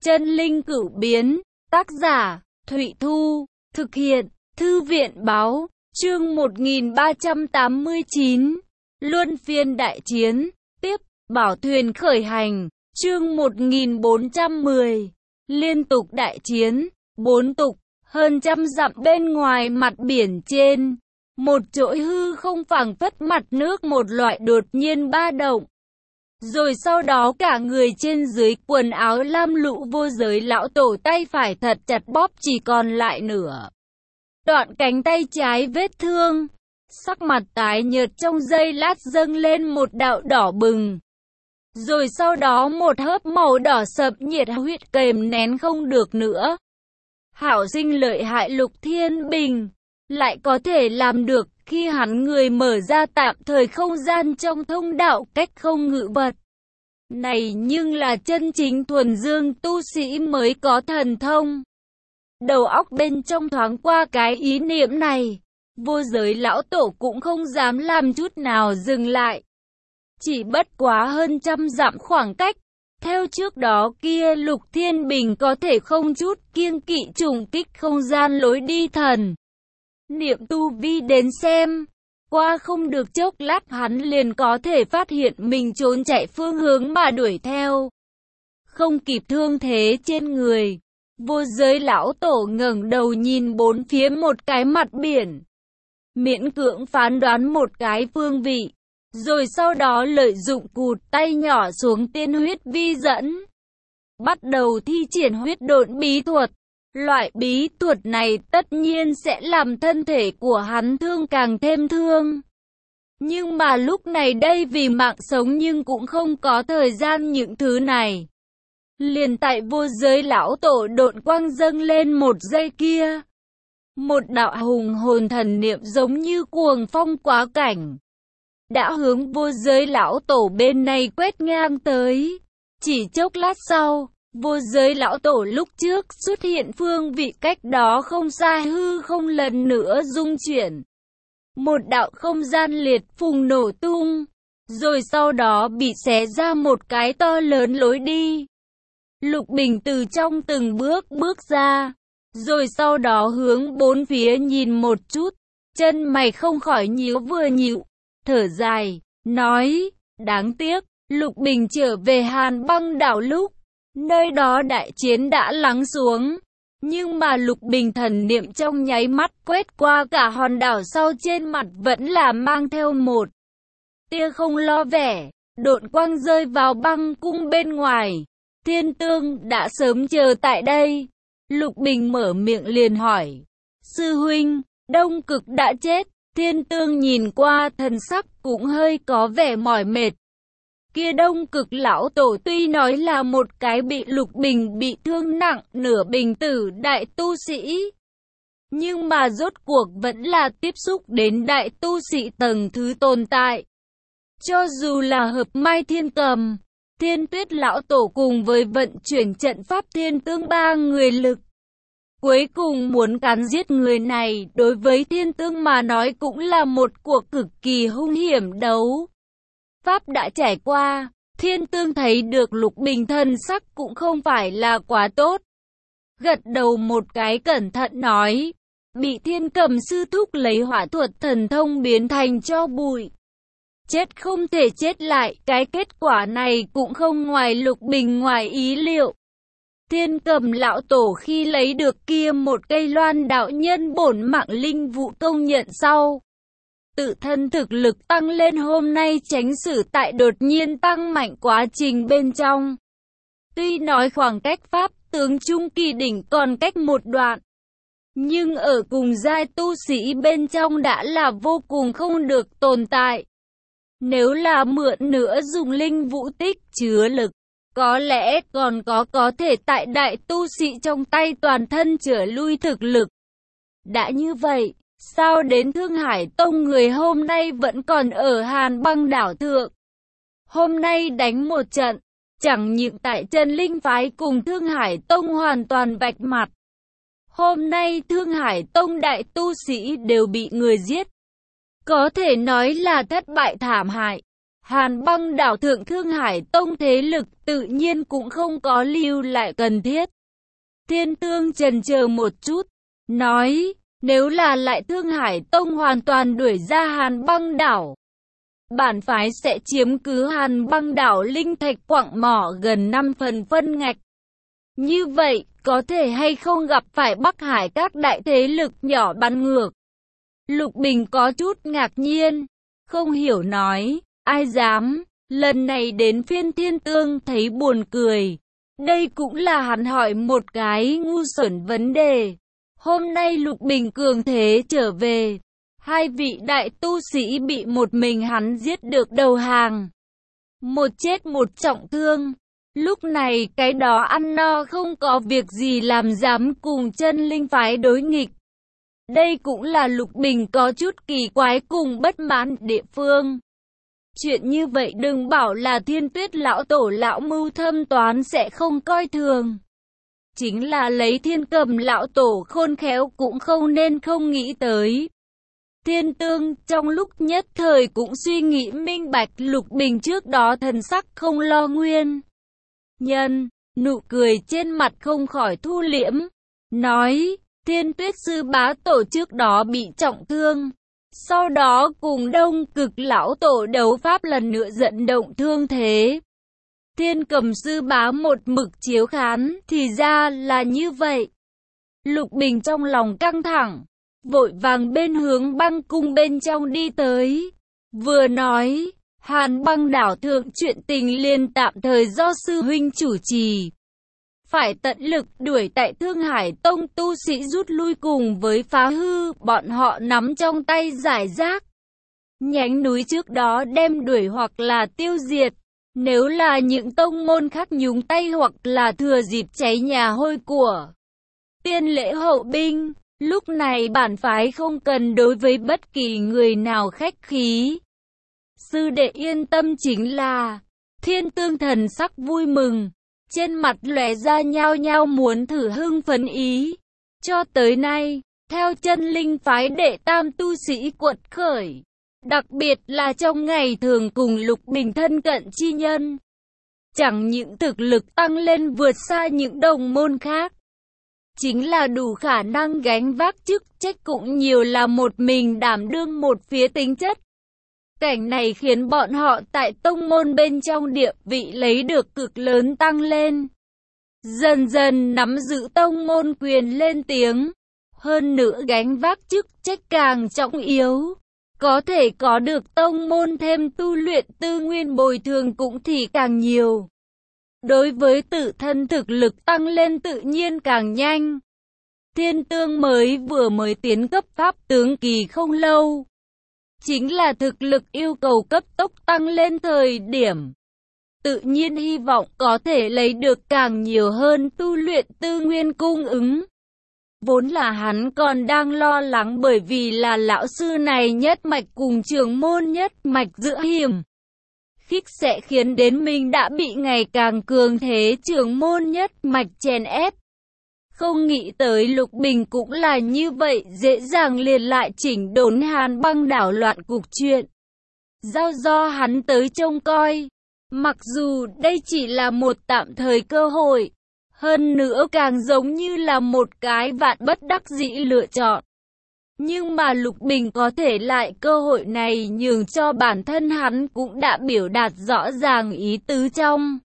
Chân linh cửu biến, tác giả, Thụy Thu, thực hiện, Thư viện báo, chương 1389, Luân phiên đại chiến, tiếp, bảo thuyền khởi hành, chương 1410, liên tục đại chiến, 4 tục, hơn trăm dặm bên ngoài mặt biển trên. Một chỗi hư không phảng phất mặt nước một loại đột nhiên ba động. Rồi sau đó cả người trên dưới quần áo lam lũ vô giới lão tổ tay phải thật chặt bóp chỉ còn lại nửa. Đoạn cánh tay trái vết thương. Sắc mặt tái nhợt trong giây lát dâng lên một đạo đỏ bừng. Rồi sau đó một hớp màu đỏ sậm nhiệt huyết kềm nén không được nữa. Hảo sinh lợi hại Lục Thiên Bình. Lại có thể làm được khi hắn người mở ra tạm thời không gian trong thông đạo cách không ngự vật. Này nhưng là chân chính thuần dương tu sĩ mới có thần thông. Đầu óc bên trong thoáng qua cái ý niệm này. Vô giới lão tổ cũng không dám làm chút nào dừng lại. Chỉ bất quá hơn trăm dặm khoảng cách. Theo trước đó kia Lục Thiên Bình có thể không chút kiêng kỵ trùng kích không gian lối đi thần. Niệm tu vi đến xem, qua không được chốc lát hắn liền có thể phát hiện mình trốn chạy phương hướng mà đuổi theo. Không kịp thương thế trên người, vô giới lão tổ ngẩng đầu nhìn bốn phía một cái mặt biển. Miễn cưỡng phán đoán một cái phương vị, rồi sau đó lợi dụng cụt tay nhỏ xuống tiên huyết vi dẫn. Bắt đầu thi triển huyết độn bí thuật. Loại bí thuật này tất nhiên sẽ làm thân thể của hắn thương càng thêm thương. Nhưng mà lúc này đây vì mạng sống nhưng cũng không có thời gian những thứ này. Liền tại vô giới lão tổ độn quang dâng lên một giây kia. Một đạo hùng hồn thần niệm giống như cuồng phong quá cảnh. Đã hướng vô giới lão tổ bên này quét ngang tới. Chỉ chốc lát sau. Vô giới lão tổ lúc trước xuất hiện phương vị cách đó không xa hư không lần nữa rung chuyển. Một đạo không gian liệt phùng nổ tung, rồi sau đó bị xé ra một cái to lớn lối đi. Lục Bình từ trong từng bước ra, rồi sau đó hướng bốn phía nhìn một chút, chân mày không khỏi nhíu vừa nhíu, thở dài, nói, đáng tiếc, Lục Bình trở về Hàn Băng đảo lúc. Nơi đó đại chiến đã lắng xuống, nhưng mà Lục Bình thần niệm trong nháy mắt quét qua cả hòn đảo sau trên mặt vẫn là mang theo một tia không lo vẻ, độn quang rơi vào băng cung bên ngoài. Thiên Tương đã sớm chờ tại đây. Lục Bình mở miệng liền hỏi, sư huynh, Đông Cực đã chết. Thiên Tương nhìn qua thần sắc cũng hơi có vẻ mỏi mệt. Kia Đông Cực lão tổ tuy nói là một cái bị Lục Bình bị thương nặng nửa bình tử đại tu sĩ, nhưng mà rốt cuộc vẫn là tiếp xúc đến đại tu sĩ tầng thứ tồn tại. Cho dù là Hợp Mai Thiên Cầm, Thiên Tuyết lão tổ cùng với vận chuyển trận pháp Thiên Tương ba người lực, cuối cùng muốn cắn giết người này đối với Thiên Tương mà nói cũng là một cuộc cực kỳ hung hiểm đấu. Pháp đã trải qua, Thiên Tương thấy được Lục Bình thần sắc cũng không phải là quá tốt. Gật đầu một cái cẩn thận nói, bị Thiên Cầm sư thúc lấy hỏa thuật thần thông biến thành tro bụi. Chết không thể chết lại, cái kết quả này cũng không ngoài Lục Bình ngoài ý liệu. Thiên Cầm lão tổ khi lấy được kia một cây loan đạo nhân bổn mạng linh vụ công nhận sau. Tự thân thực lực tăng lên hôm nay tránh xử tại đột nhiên tăng mạnh quá trình bên trong. Tuy nói khoảng cách pháp tướng trung kỳ đỉnh còn cách một đoạn, nhưng ở cùng giai tu sĩ bên trong đã là vô cùng không được tồn tại. Nếu là mượn nữa dùng linh vũ tích chứa lực, có lẽ còn có thể tại đại tu sĩ trong tay toàn thân trở lui thực lực. Đã như vậy, sao đến Thương Hải Tông người hôm nay vẫn còn ở Hàn Băng đảo thượng? Hôm nay đánh một trận, chẳng những tại Trần Linh phái cùng Thương Hải Tông hoàn toàn vạch mặt. Hôm nay Thương Hải Tông đại tu sĩ đều bị người giết. Có thể nói là thất bại thảm hại. Hàn Băng đảo thượng Thương Hải Tông thế lực tự nhiên cũng không có lưu lại cần thiết. Thiên Tương chần chờ một chút, nói, nếu là lại Thương Hải Tông hoàn toàn đuổi ra Hàn Băng đảo, bản phái sẽ chiếm cứ Hàn Băng đảo linh thạch quặng mỏ gần 5 phần phân ngạch. Như vậy, có thể hay không gặp phải Bắc Hải các đại thế lực nhỏ bắn ngược? Lục Bình có chút ngạc nhiên, không hiểu nói, ai dám, lần này đến phiên Thiên Tương thấy buồn cười. Đây cũng là hắn hỏi một cái ngu xuẩn vấn đề. Hôm nay Lục Bình cường thế trở về, hai vị đại tu sĩ bị một mình hắn giết được đầu hàng. Một chết một trọng thương. Lúc này cái đó ăn no không có việc gì làm dám cùng chân linh phái đối nghịch. Đây cũng là Lục Bình có chút kỳ quái cùng bất mãn địa phương. Chuyện như vậy đừng bảo là Thiên Tuyết lão tổ lão mưu thâm toán sẽ không coi thường. Chính là lấy Thiên Cầm lão tổ khôn khéo cũng không nên không nghĩ tới. Thiên Tương trong lúc nhất thời cũng suy nghĩ minh bạch Lục Bình trước đó thần sắc không lo nguyên nhân, nụ cười trên mặt không khỏi thu liễm, nói, Thiên Tuyết sư bá tổ trước đó bị trọng thương, sau đó cùng Đông Cực lão tổ đấu pháp lần nữa dẫn động thương thế. Thiên Cầm sư bá một mực chiếu khán, thì ra là như vậy. Lục Bình trong lòng căng thẳng, vội vàng bên hướng băng cung bên trong đi tới, vừa nói, Hàn Băng đảo thượng chuyện tình liền tạm thời do sư huynh chủ trì. Phải tận lực đuổi tại Thương Hải Tông tu sĩ rút lui cùng với phá hư, bọn họ nắm trong tay giải rác. Nhánh núi trước đó đem đuổi hoặc là tiêu diệt. Nếu là những tông môn khác nhúng tay hoặc là thừa dịp cháy nhà hôi của tiên lễ hậu binh, lúc này bản phái không cần đối với bất kỳ người nào khách khí. Sư đệ yên tâm chính là, Thiên Tương thần sắc vui mừng, trên mặt lóe ra nhao nhao muốn thử hưng phấn ý. Cho tới nay, theo chân linh phái đệ tam tu sĩ quật khởi, đặc biệt là trong ngày thường cùng Lục Bình thân cận chi nhân, chẳng những thực lực tăng lên vượt xa những đồng môn khác, chính là đủ khả năng gánh vác chức trách cũng nhiều là một mình đảm đương một phía tính chất. Cảnh này khiến bọn họ tại tông môn bên trong địa vị lấy được cực lớn tăng lên. Dần dần nắm giữ tông môn quyền lên tiếng, hơn nữa gánh vác chức trách càng trọng yếu. Có thể có được tông môn thêm tu luyện tư nguyên bồi thường cũng thì càng nhiều. Đối với tự thân thực lực tăng lên tự nhiên càng nhanh. Thiên Tương vừa mới tiến cấp pháp tướng kỳ không lâu. Chính là thực lực yêu cầu cấp tốc tăng lên thời điểm. Tự nhiên hy vọng có thể lấy được càng nhiều hơn tu luyện tư nguyên cung ứng. Vốn là hắn còn đang lo lắng bởi vì là lão sư này nhất mạch cùng trưởng môn nhất mạch giữa hiểm khích sẽ khiến đến mình đã bị ngày càng cường thế trưởng môn nhất mạch chèn ép. Không nghĩ tới Lục Bình cũng là như vậy, dễ dàng liền lại chỉnh đốn Hàn Băng đảo loạn cục chuyện. Giao do hắn tới trông coi. Mặc dù đây chỉ là một tạm thời cơ hội, hơn nữa càng giống như là một cái vạn bất đắc dĩ lựa chọn. Nhưng mà Lục Bình có thể lại cơ hội này nhường cho bản thân hắn cũng đã biểu đạt rõ ràng ý tứ trong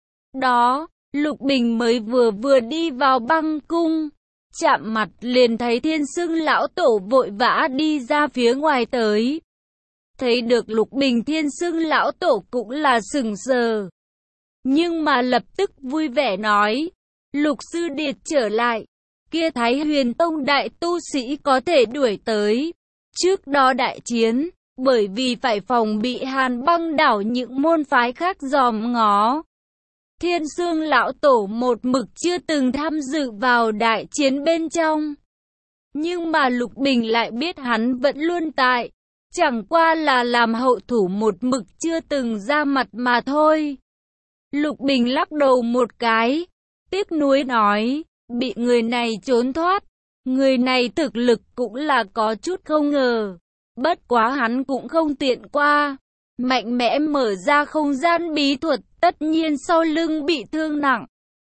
đó. Lục Bình mới vừa đi vào băng cung, chạm mặt liền thấy Thiên Sưng lão tổ vội vã đi ra phía ngoài tới. Thấy được Lục Bình, Thiên Sưng lão tổ cũng là sững sờ, nhưng mà lập tức vui vẻ nói, Lục sư điệt trở lại, kia Thái Huyền Tông đại tu sĩ có thể đuổi tới. Trước đó đại chiến, bởi vì phải phòng bị Hàn Băng đảo những môn phái khác dòm ngó, Thiên Sương lão tổ một mực chưa từng tham dự vào đại chiến bên trong. Nhưng mà Lục Bình lại biết hắn vẫn luôn tại, chẳng qua là làm hậu thủ một mực chưa từng ra mặt mà thôi. Lục Bình lắc đầu một cái, tiếc nuối nói, bị người này trốn thoát. Người này thực lực cũng là có chút không ngờ, bất quá hắn cũng không tiện qua. mạnh mẽ mở ra không gian bí thuật, tất nhiên sau lưng bị thương nặng.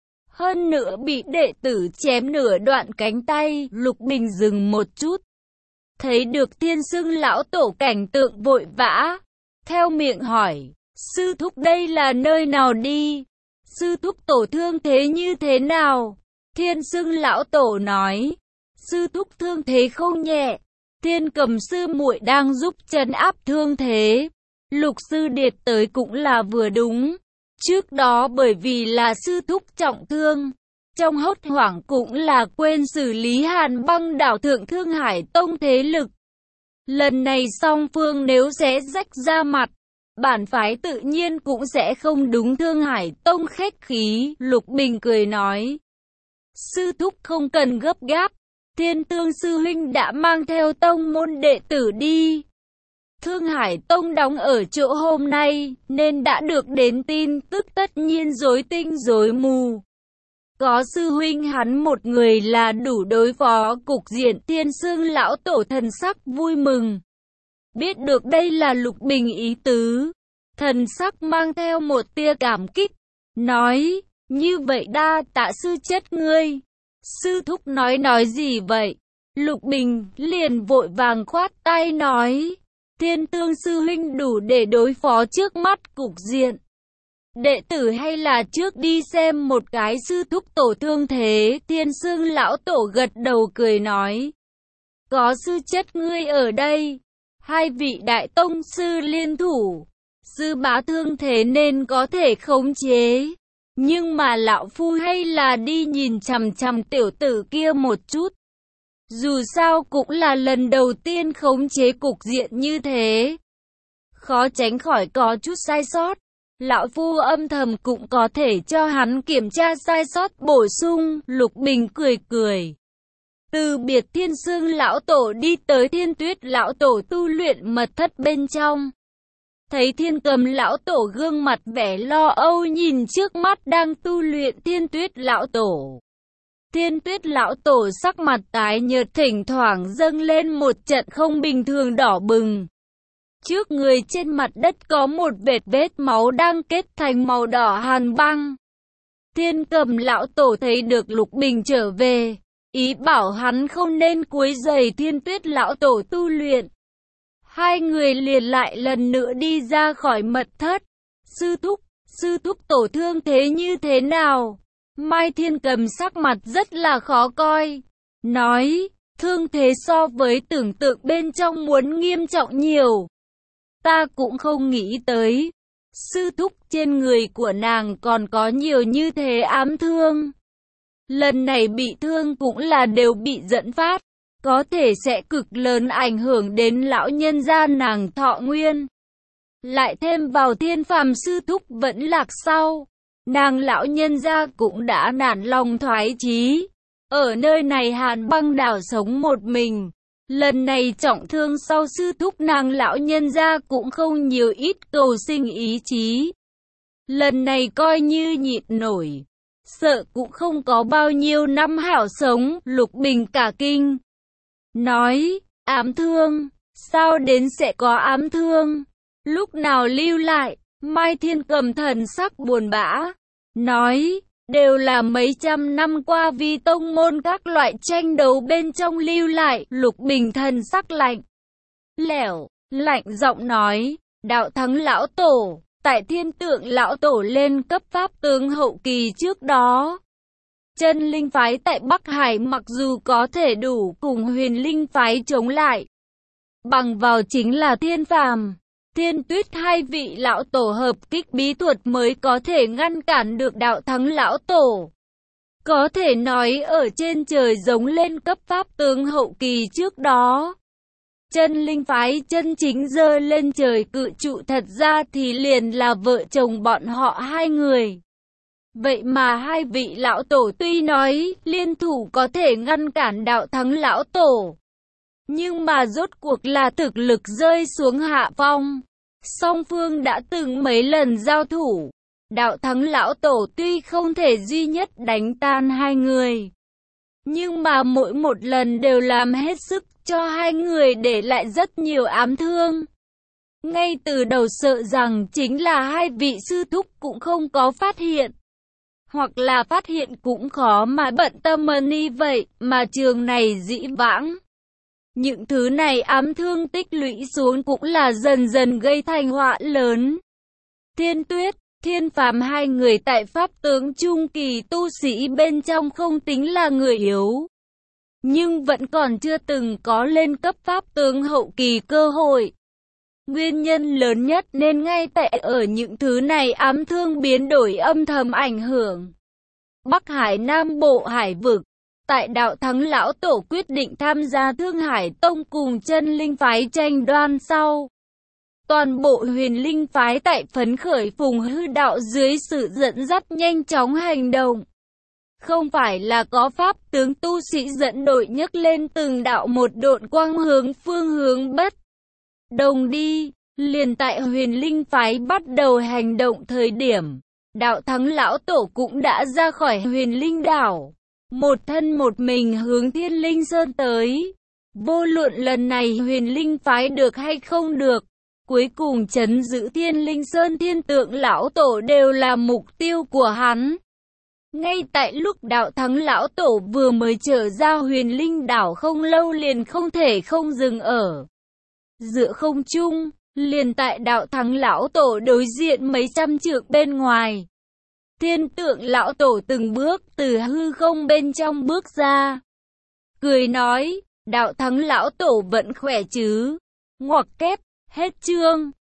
Hơn nữa bị đệ tử chém nửa đoạn cánh tay. Lục Bình dừng một chút, thấy được Thiên Sương lão tổ cảnh tượng vội vã, theo miệng hỏi, sư thúc đây là nơi nào đi? Sư thúc tổ thương thế như thế nào? Thiên Sương lão tổ nói, sư thúc thương thế không nhẹ, Thiên Cầm sư muội đang giúp trấn áp thương thế. Lục sư điệt tới cũng là vừa đúng. Trước đó bởi vì là sư thúc trọng thương, trong hốt hoảng cũng là quên xử lý Hàn Băng đảo thượng Thương Hải Tông thế lực. Lần này song phương nếu sẽ rách ra mặt, bản phái tự nhiên cũng sẽ không đúng Thương Hải Tông khách khí. Lục Bình cười nói, sư thúc không cần gấp gáp, Thiên Tương sư huynh đã mang theo tông môn đệ tử đi. Thương Hải Tông đóng ở chỗ hôm nay, nên đã được đến tin tức tất nhiên rối tinh rối mù. Có sư huynh hắn một người là đủ đối phó cục diện. Thiên Sương lão tổ thần sắc vui mừng. Biết được đây là Lục Bình ý tứ, thần sắc mang theo một tia cảm kích, nói, như vậy đa tạ sư chất ngươi. Sư thúc nói gì vậy? Lục Bình liền vội vàng khoát tay nói, Thiên Tương sư huynh đủ để đối phó trước mắt cục diện. Đệ tử hay là trước đi xem một cái sư thúc tổ thương thế. Thiên Sương lão tổ gật đầu cười nói, có sư chất ngươi ở đây, hai vị đại tông sư liên thủ, sư bá thương thế nên có thể khống chế. Nhưng mà lão phu hay là đi nhìn chằm chằm tiểu tử kia một chút. Dù sao cũng là lần đầu tiên khống chế cục diện như thế, khó tránh khỏi có chút sai sót. Lão phu âm thầm cũng có thể cho hắn kiểm tra sai sót bổ sung. Lục Bình cười cười. Từ biệt Thiên Sương lão tổ đi tới Thiên Tuyết lão tổ tu luyện mật thất bên trong. Thấy Thiên Cầm lão tổ gương mặt vẻ lo âu nhìn trước mắt đang tu luyện Thiên Tuyết lão tổ. Thiên Tuyết lão tổ sắc mặt tái nhợt, thỉnh thoảng dâng lên một trận không bình thường đỏ bừng. Trước người trên mặt đất có một vết máu đang kết thành màu đỏ hàn băng. Thiên Cầm lão tổ thấy được Lục Bình trở về, ý bảo hắn không nên quấy rầy Thiên Tuyết lão tổ tu luyện. Hai người liền lại lần nữa đi ra khỏi mật thất. Sư thúc tổ thương thế như thế nào? Mai Thiên Cầm sắc mặt rất là khó coi, nói, thương thế so với tưởng tượng bên trong muốn nghiêm trọng nhiều. Ta cũng không nghĩ tới, sư thúc trên người của nàng còn có nhiều như thế ám thương. Lần này bị thương cũng là đều bị dẫn phát, có thể sẽ cực lớn ảnh hưởng đến lão nhân gia nàng thọ nguyên. Lại thêm vào Thiên Phàm sư thúc vẫn lạc sau, nàng lão nhân gia cũng đã nản lòng thoái chí. Ở nơi này Hàn Băng đảo sống một mình. Lần này trọng thương sau sư thúc nàng lão nhân gia cũng không nhiều ít cầu sinh ý chí. Lần này coi như nhịn nổi, sợ cũng không có bao nhiêu năm hảo sống. Lục Bình cả kinh, nói, ám thương, sao đến sẽ có ám thương? Lúc nào lưu lại? Mai Thiên Cầm thần sắc buồn bã, nói, đều là mấy trăm năm qua vì tông môn các loại tranh đấu bên trong lưu lại. Lục Bình thần sắc lạnh lẽo, lạnh giọng nói, Đạo Thắng lão tổ, tại Thiên Tượng lão tổ lên cấp pháp tướng hậu kỳ trước đó, Chân Linh phái tại Bắc Hải mặc dù có thể đủ cùng Huyền Linh phái chống lại, bằng vào chính là Thiên Phàm, Thiên Tuyết hai vị lão tổ hợp kích bí thuật mới có thể ngăn cản được Đạo Thắng lão tổ. Có thể nói ở trên trời giống lên cấp pháp tướng hậu kỳ trước đó. Chân Linh phái chân chính giơ lên trời cự trụ thật ra thì liền là vợ chồng bọn họ hai người. Vậy mà hai vị lão tổ tuy nói liên thủ có thể ngăn cản Đạo Thắng lão tổ, nhưng mà rốt cuộc là thực lực rơi xuống hạ phong. Song phương đã từng mấy lần giao thủ, Đạo Thắng lão tổ tuy không thể duy nhất đánh tan hai người, nhưng mà mỗi một lần đều làm hết sức cho hai người để lại rất nhiều ám thương. Ngay từ đầu sợ rằng chính là hai vị sư thúc cũng không có phát hiện. Hoặc là phát hiện cũng khó mà bận tâm như vậy, mà trường này dĩ vãng. Những thứ này ám thương tích lũy xuống cũng là dần dần gây thành họa lớn. Thiên Tuyết, Thiên Phàm hai người tại pháp tướng trung kỳ tu sĩ bên trong không tính là người yếu. Nhưng vẫn còn chưa từng có lên cấp pháp tướng hậu kỳ cơ hội. Nguyên nhân lớn nhất nên ngay tại ở những thứ này ám thương biến đổi âm thầm ảnh hưởng. Bắc Hải Nam Bộ Hải vực, tại Đạo Thắng Lão Tổ quyết định tham gia Thương Hải Tông cùng Chân Linh Phái tranh đoan sau. Toàn bộ Huyền Linh Phái tại phấn khởi Phùng Hư Đạo dưới sự dẫn dắt nhanh chóng hành động. Không phải là có pháp tướng tu sĩ dẫn đội nhấc lên từng đạo một độn quang hướng phương hướng bất đồng đi, liền tại Huyền Linh Phái bắt đầu hành động thời điểm, Đạo Thắng Lão Tổ cũng đã ra khỏi Huyền Linh Đảo, một thân một mình hướng Thiên Linh Sơn tới. Vô luận lần này Huyền Linh Phái được hay không được, cuối cùng trấn giữ Thiên Linh Sơn Thiên Tượng Lão Tổ đều là mục tiêu của hắn. Ngay tại lúc Đạo Thắng Lão Tổ vừa mới trở ra Huyền Linh Đảo không lâu liền không thể không dừng ở giữa không trung, liền tại Đạo Thắng Lão Tổ đối diện mấy trăm trượng bên ngoài. Thiên Tượng Lão Tổ từng bước từ hư không bên trong bước ra, cười nói, Đạo Thắng Lão Tổ vẫn khỏe chứ? Ngoặc kép, hết chương.